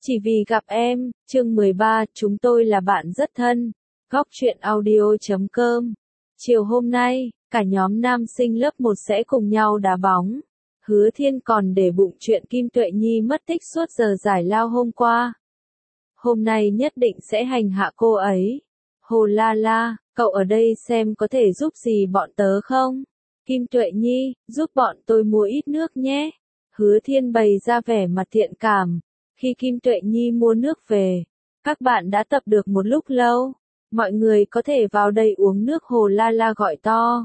Chỉ vì gặp em, chương 13, chúng tôi là bạn rất thân. Góc truyện audio.com. Chiều hôm nay, cả nhóm nam sinh lớp 1 sẽ cùng nhau đá bóng. Hứa Thiên còn để bụng chuyện Kim Tuệ Nhi mất tích suốt giờ giải lao hôm qua. Hôm nay nhất định sẽ hành hạ cô ấy. Hồ la la, cậu ở đây xem có thể giúp gì bọn tớ không? Kim Tuệ Nhi, giúp bọn tôi mua ít nước nhé. Hứa Thiên bày ra vẻ mặt thiện cảm. Khi Kim Tuệ Nhi mua nước về, các bạn đã tập được một lúc lâu. Mọi người có thể vào đây uống nước. Hồ la la gọi to.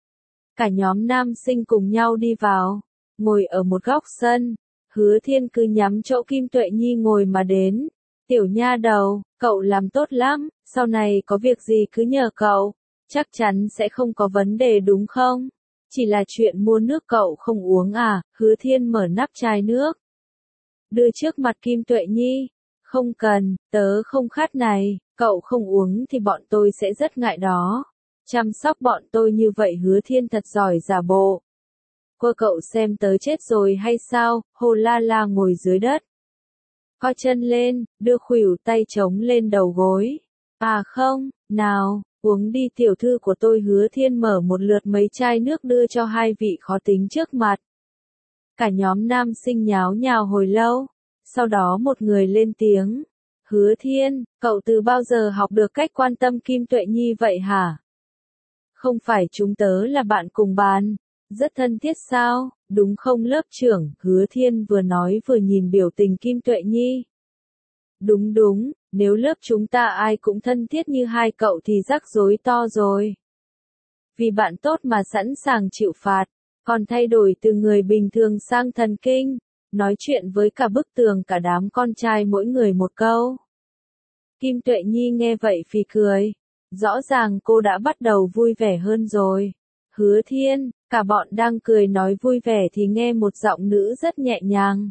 Cả nhóm nam sinh cùng nhau đi vào, ngồi ở một góc sân. Hứa Thiên cứ nhắm chỗ Kim Tuệ Nhi ngồi mà đến. Tiểu nha đầu, cậu làm tốt lắm, sau này có việc gì cứ nhờ cậu, chắc chắn sẽ không có vấn đề đúng không? Chỉ là chuyện mua nước cậu không uống à? Hứa Thiên mở nắp chai nước, đưa trước mặt Kim Tuệ Nhi. Không cần, tớ không khát này, cậu không uống thì bọn tôi sẽ rất ngại đó. Chăm sóc bọn tôi như vậy. Hứa Thiên thật giỏi giả bộ. Cô cậu xem tớ chết rồi hay sao? Hồ la la ngồi dưới đất, co chân lên, đưa khuỷu tay chống lên đầu gối. À không, nào, uống đi tiểu thư của tôi. Hứa Thiên mở một lượt mấy chai nước đưa cho hai vị khó tính trước mặt. Cả nhóm nam sinh nháo nhào hồi lâu, sau đó một người lên tiếng. Hứa Thiên, cậu từ bao giờ học được cách quan tâm Kim Tuệ Nhi vậy hả? Không phải chúng tớ là bạn cùng bàn, rất thân thiết sao, đúng không lớp trưởng? Hứa Thiên vừa nói vừa nhìn biểu tình Kim Tuệ Nhi. Đúng đúng, nếu lớp chúng ta ai cũng thân thiết như hai cậu thì rắc rối to rồi. Vì bạn tốt mà sẵn sàng chịu phạt, còn thay đổi từ người bình thường sang thần kinh, nói chuyện với cả bức tường. Cả đám con trai mỗi người một câu. Kim Tuệ Nhi nghe vậy phì cười. Rõ ràng cô đã bắt đầu vui vẻ hơn rồi. Hứa Thiên, cả bọn đang cười nói vui vẻ thì nghe một giọng nữ rất nhẹ nhàng.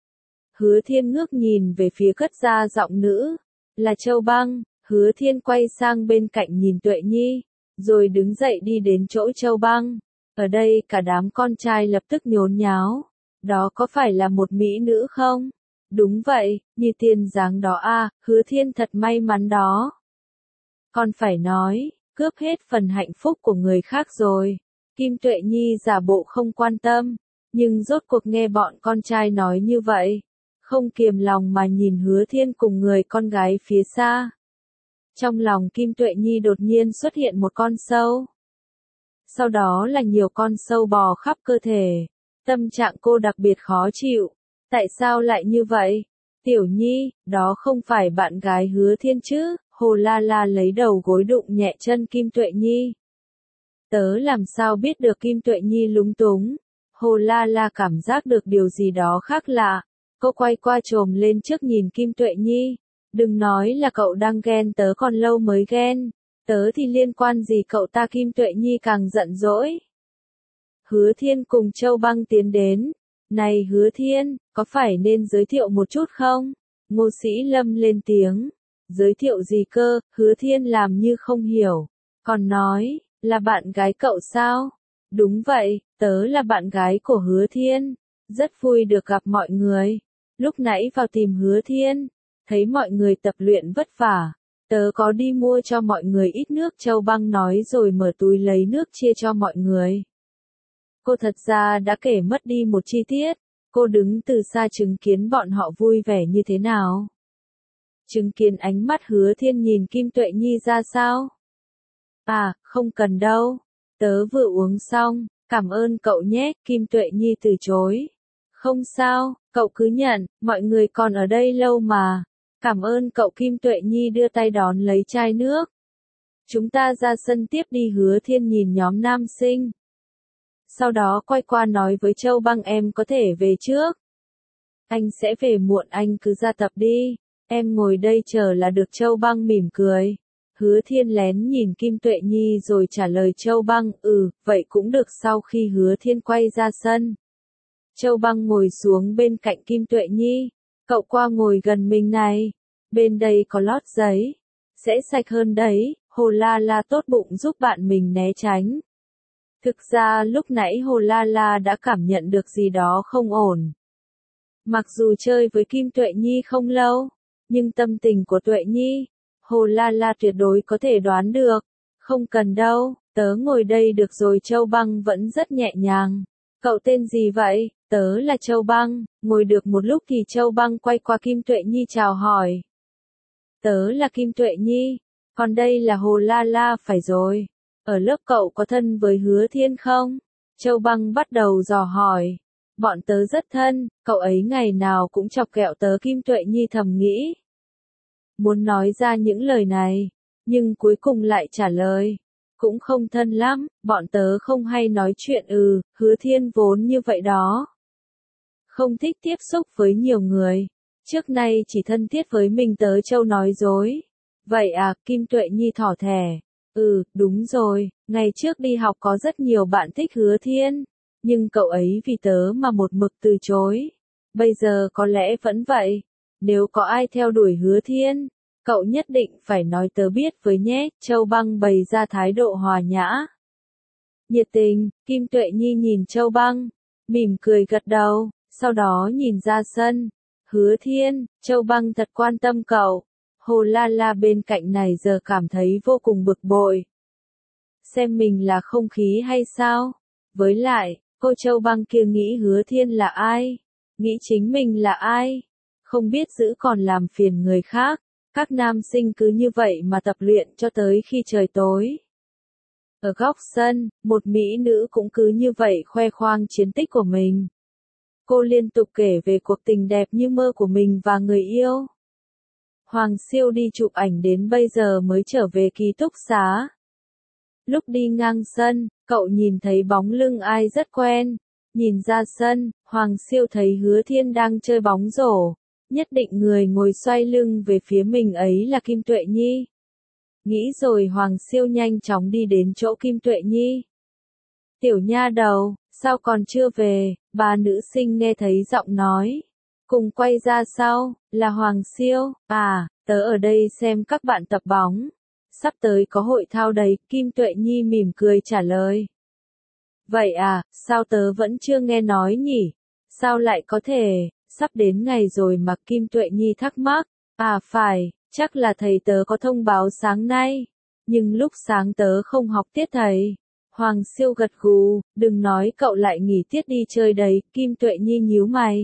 Hứa Thiên ngước nhìn về phía cất ra giọng nữ. Là Châu Băng. Hứa Thiên quay sang bên cạnh nhìn Tuệ Nhi, rồi đứng dậy đi đến chỗ Châu Băng. Ở đây cả đám con trai lập tức nhốn nháo. Đó có phải là một mỹ nữ không? Đúng vậy, như tiên dáng đó à? Hứa Thiên thật may mắn đó. Còn phải nói, cướp hết phần hạnh phúc của người khác rồi. Kim Tuệ Nhi giả bộ không quan tâm, nhưng rốt cuộc nghe bọn con trai nói như vậy, không kiềm lòng mà nhìn Hứa Thiên cùng người con gái phía xa. Trong lòng Kim Tuệ Nhi đột nhiên xuất hiện một con sâu. Sau đó là nhiều con sâu bò khắp cơ thể. Tâm trạng cô đặc biệt khó chịu. Tại sao lại như vậy? Tiểu Nhi, đó không phải bạn gái Hứa Thiên chứ? Hồ la la lấy đầu gối đụng nhẹ chân Kim Tuệ Nhi. Tớ làm sao biết được? Kim Tuệ Nhi lúng túng. Hồ la la cảm giác được điều gì đó khác lạ. Cô quay qua chồm lên trước nhìn Kim Tuệ Nhi. Đừng nói là cậu đang ghen, tớ còn lâu mới ghen. Tớ thì liên quan gì cậu ta? Kim Tuệ Nhi càng giận dỗi. Hứa Thiên cùng Châu Băng tiến đến. Này Hứa Thiên, có phải nên giới thiệu một chút không? Ngô Sĩ Lâm lên tiếng. Giới thiệu gì cơ? Hứa Thiên làm như không hiểu. Còn nói, là bạn gái cậu sao? Đúng vậy, tớ là bạn gái của Hứa Thiên. Rất vui được gặp mọi người. Lúc nãy vào tìm Hứa Thiên, thấy mọi người tập luyện vất vả. Tớ có đi mua cho mọi người ít nước. Châu Băng nói rồi mở túi lấy nước chia cho mọi người. Cô thật ra đã kể mất đi một chi tiết. Cô đứng từ xa chứng kiến bọn họ vui vẻ như thế nào. Chứng kiến ánh mắt Hứa Thiên nhìn Kim Tuệ Nhi ra sao? À, không cần đâu. Tớ vừa uống xong, cảm ơn cậu nhé. Kim Tuệ Nhi từ chối. Không sao, cậu cứ nhận, mọi người còn ở đây lâu mà. Cảm ơn cậu. Kim Tuệ Nhi đưa tay đón lấy chai nước. Chúng ta ra sân tiếp đi. Hứa Thiên nhìn nhóm nam sinh. Sau đó quay qua nói với Châu Băng, em có thể về trước. Anh sẽ về muộn, anh cứ ra tập đi. Em ngồi đây chờ là được. Châu Băng mỉm cười. Hứa Thiên lén nhìn Kim Tuệ Nhi rồi trả lời Châu Băng, vậy cũng được. Sau khi Hứa Thiên quay ra sân, Châu Băng ngồi xuống bên cạnh Kim Tuệ Nhi. Cậu qua ngồi gần mình này. Bên đây có lót giấy. Sẽ sạch hơn đấy. Hồ la la tốt bụng giúp bạn mình né tránh. Thực ra lúc nãy Hồ la la đã cảm nhận được gì đó không ổn. Mặc dù chơi với Kim Tuệ Nhi không lâu, nhưng tâm tình của Tuệ Nhi, Hồ La La tuyệt đối có thể đoán được. Không cần đâu, tớ ngồi đây được rồi. Châu Băng vẫn rất nhẹ nhàng. Cậu tên gì vậy? Tớ là Châu Băng. Ngồi được một lúc thì Châu Băng quay qua Kim Tuệ Nhi chào hỏi. Tớ là Kim Tuệ Nhi, còn đây là Hồ La La. Phải rồi, ở lớp cậu có thân với Hứa Thiên không? Châu Băng bắt đầu dò hỏi. Bọn tớ rất thân, cậu ấy ngày nào cũng chọc ghẹo tớ. Kim Tuệ Nhi thầm nghĩ. Muốn nói ra những lời này, nhưng cuối cùng lại trả lời. Cũng không thân lắm, bọn tớ không hay nói chuyện. Hứa Thiên vốn như vậy đó. Không thích tiếp xúc với nhiều người. Trước nay chỉ thân thiết với mình. Tớ Châu nói dối. Vậy à, Kim Tuệ Nhi thỏ thẻ. Đúng rồi, ngày trước đi học có rất nhiều bạn thích Hứa Thiên, nhưng cậu ấy vì tớ mà một mực từ chối. Bây giờ có lẽ vẫn vậy. Nếu có ai theo đuổi Hứa Thiên, cậu nhất định phải nói tớ biết với nhé. Châu Băng bày ra thái độ hòa nhã, nhiệt tình. Kim Tuệ Nhi nhìn Châu Băng, mỉm cười gật đầu, sau đó nhìn ra sân. Hứa Thiên, Châu Băng thật quan tâm cậu. Hồ La La bên cạnh này giờ cảm thấy vô cùng bực bội. Xem mình là không khí hay sao? Với lại, cô Châu Băng kia nghĩ Hứa Thiên là ai? Nghĩ chính mình là ai? Không biết giữ còn làm phiền người khác. Các nam sinh cứ như vậy mà tập luyện cho tới khi trời tối. Ở góc sân, một mỹ nữ cũng cứ như vậy khoe khoang chiến tích của mình. Cô liên tục kể về cuộc tình đẹp như mơ của mình và người yêu. Hoàng Siêu đi chụp ảnh đến bây giờ mới trở về ký túc xá. Lúc đi ngang sân, cậu nhìn thấy bóng lưng ai rất quen. Nhìn ra sân, Hoàng Siêu thấy Hứa Thiên đang chơi bóng rổ. Nhất định người ngồi xoay lưng về phía mình ấy là Kim Tuệ Nhi. Nghĩ rồi Hoàng Siêu nhanh chóng đi đến chỗ Kim Tuệ Nhi. Tiểu nha đầu, sao còn chưa về? Ba nữ sinh nghe thấy giọng nói. Cùng quay ra sau, là Hoàng Siêu. Tớ ở đây xem các bạn tập bóng. Sắp tới có hội thao đấy. Kim Tuệ Nhi mỉm cười trả lời. Vậy à, sao tớ vẫn chưa nghe nói nhỉ? Sao lại có thể? Sắp đến ngày rồi mà. Kim Tuệ Nhi thắc mắc. Phải, chắc là thầy tớ có thông báo sáng nay. Nhưng lúc sáng tớ không học tiết thầy. Hoàng Siêu gật gù, đừng nói cậu lại nghỉ tiết đi chơi đấy. Kim Tuệ Nhi nhíu mày.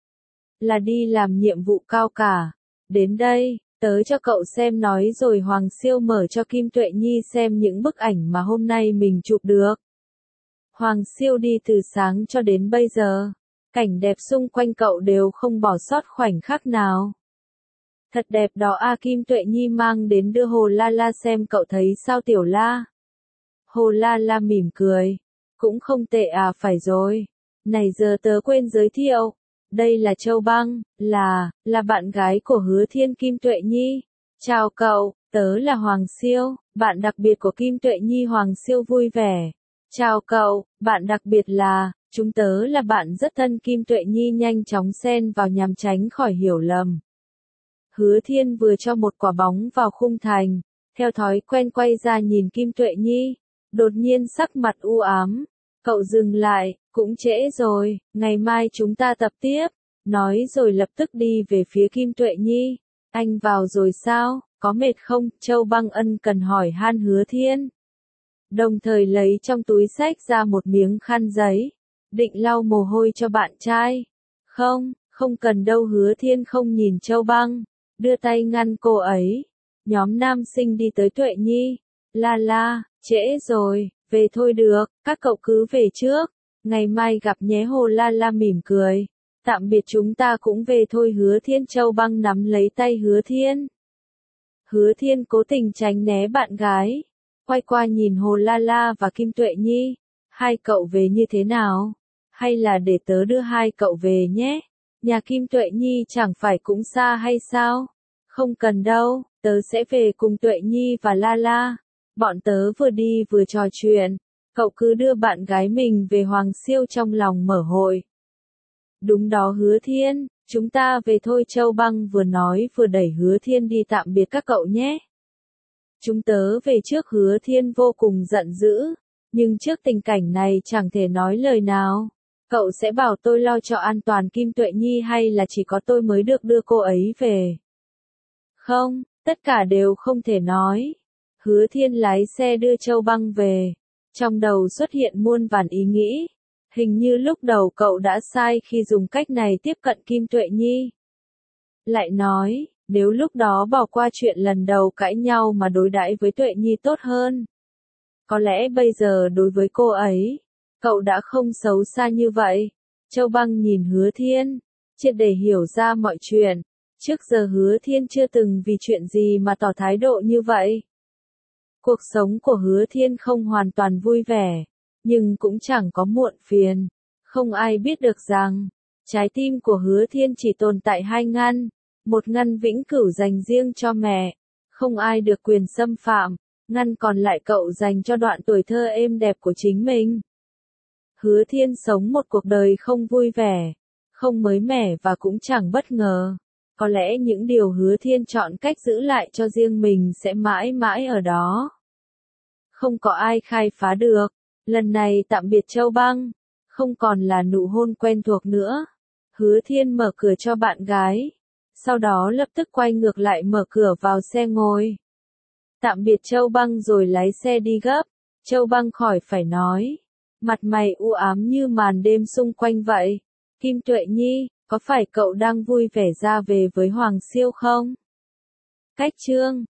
Là đi làm nhiệm vụ cao cả. Đến đây, tớ cho cậu xem nói rồi. Hoàng Siêu mở cho Kim Tuệ Nhi xem những bức ảnh mà hôm nay mình chụp được. Hoàng Siêu đi từ sáng cho đến bây giờ. Cảnh đẹp xung quanh cậu đều không bỏ sót khoảnh khắc nào. Thật đẹp đó. Kim Tuệ Nhi mang đến đưa Hồ La La xem. Cậu thấy sao Tiểu La? Hồ La La mỉm cười. Cũng không tệ. Phải rồi. Này giờ tớ quên giới thiệu. Đây là Châu Băng, là bạn gái của Hứa Thiên. Kim Tuệ Nhi. Chào cậu, tớ là Hoàng Siêu, bạn đặc biệt của Kim Tuệ Nhi. Hoàng Siêu vui vẻ. Chào cậu, bạn đặc biệt là, chúng tớ là bạn rất thân. Kim Tuệ Nhi nhanh chóng xen vào nhằm tránh khỏi hiểu lầm. Hứa Thiên vừa cho một quả bóng vào khung thành, theo thói quen quay ra nhìn Kim Tuệ Nhi, đột nhiên sắc mặt u ám. Cậu dừng lại, cũng trễ rồi, ngày mai chúng ta tập tiếp. Nói rồi lập tức đi về phía Kim Tuệ Nhi. Anh vào rồi sao, có mệt không? Châu Băng ân cần hỏi han Hứa Thiên. Đồng thời lấy trong túi xách ra một miếng khăn giấy, định lau mồ hôi cho bạn trai. Không cần đâu. Hứa Thiên không nhìn Châu Băng, đưa tay ngăn cô ấy. Nhóm nam sinh đi tới Tuệ Nhi. La La, trễ rồi, về thôi được, các cậu cứ về trước. Ngày mai gặp nhé. Hồ La La mỉm cười. Tạm biệt, chúng ta cũng về thôi. Hứa Thiên. Châu Băng nắm lấy tay Hứa Thiên. Hứa Thiên cố tình tránh né bạn gái. Quay qua nhìn Hồ La La và Kim Tuệ Nhi. Hai cậu về như thế nào? Hay là để tớ đưa hai cậu về nhé? Nhà Kim Tuệ Nhi chẳng phải cũng xa hay sao? Không cần đâu, tớ sẽ về cùng Tuệ Nhi và La La. Bọn tớ vừa đi vừa trò chuyện. Cậu cứ đưa bạn gái mình về. Hoàng Siêu trong lòng mở hội. Đúng đó Hứa Thiên, chúng ta về thôi. Châu Băng vừa nói vừa đẩy Hứa Thiên đi. Tạm biệt các cậu nhé. Chúng tớ về trước. Hứa Thiên vô cùng giận dữ, nhưng trước tình cảnh này chẳng thể nói lời nào. Cậu sẽ bảo tôi lo cho an toàn Kim Tuệ Nhi hay là chỉ có tôi mới được đưa cô ấy về? Không, tất cả đều không thể nói. Hứa Thiên lái xe đưa Châu Băng về. Trong đầu xuất hiện muôn vàn ý nghĩ. Hình như lúc đầu cậu đã sai khi dùng cách này tiếp cận Kim Tuệ Nhi. Lại nói, nếu lúc đó bỏ qua chuyện lần đầu cãi nhau mà đối đãi với Tuệ Nhi tốt hơn. Có lẽ bây giờ đối với cô ấy, cậu đã không xấu xa như vậy. Châu Băng nhìn Hứa Thiên, triệt để hiểu ra mọi chuyện. Trước giờ Hứa Thiên chưa từng vì chuyện gì mà tỏ thái độ như vậy. Cuộc sống của Hứa Thiên không hoàn toàn vui vẻ, nhưng cũng chẳng có muộn phiền. Không ai biết được rằng, trái tim của Hứa Thiên chỉ tồn tại 2 ngăn, một ngăn vĩnh cửu dành riêng cho mẹ, không ai được quyền xâm phạm, ngăn còn lại cậu dành cho đoạn tuổi thơ êm đẹp của chính mình. Hứa Thiên sống một cuộc đời không vui vẻ, không mới mẻ và cũng chẳng bất ngờ. Có lẽ những điều Hứa Thiên chọn cách giữ lại cho riêng mình sẽ mãi mãi ở đó. Không có ai khai phá được. Lần này tạm biệt Châu Băng, không còn là nụ hôn quen thuộc nữa. Hứa Thiên mở cửa cho bạn gái, sau đó lập tức quay ngược lại mở cửa vào xe ngồi. Tạm biệt Châu Băng rồi lái xe đi gấp. Châu Băng khỏi phải nói, mặt mày u ám như màn đêm xung quanh vậy. Kim Tuệ Nhi, có phải cậu đang vui vẻ ra về với Hoàng Siêu không? Cách chương